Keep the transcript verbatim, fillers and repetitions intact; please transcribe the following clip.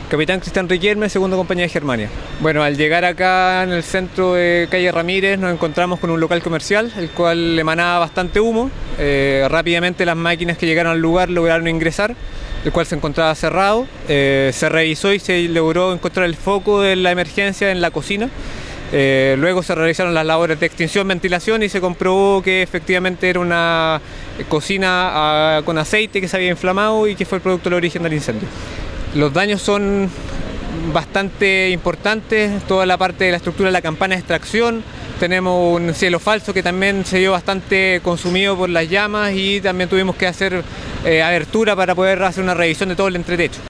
Capitán Cristian Riquelme, segunda compañía de Germania. Bueno, al llegar acá en el centro de calle Ramírez nos encontramos con un local comercial, el cual emanaba bastante humo. Eh, rápidamente las máquinas que llegaron al lugar lograron ingresar, el cual se encontraba cerrado. Eh, se revisó y se logró encontrar el foco de la emergencia en la cocina. Eh, luego se realizaron las labores de extinción, ventilación y se comprobó que efectivamente era una cocina a, con aceite que se había inflamado y que fue el producto del origen del incendio. Los daños son bastante importantes, toda la parte de la estructura de la campana de extracción. Tenemos un cielo falso que también se vio bastante consumido por las llamas y también tuvimos que hacer eh, abertura para poder hacer una revisión de todo el entretecho.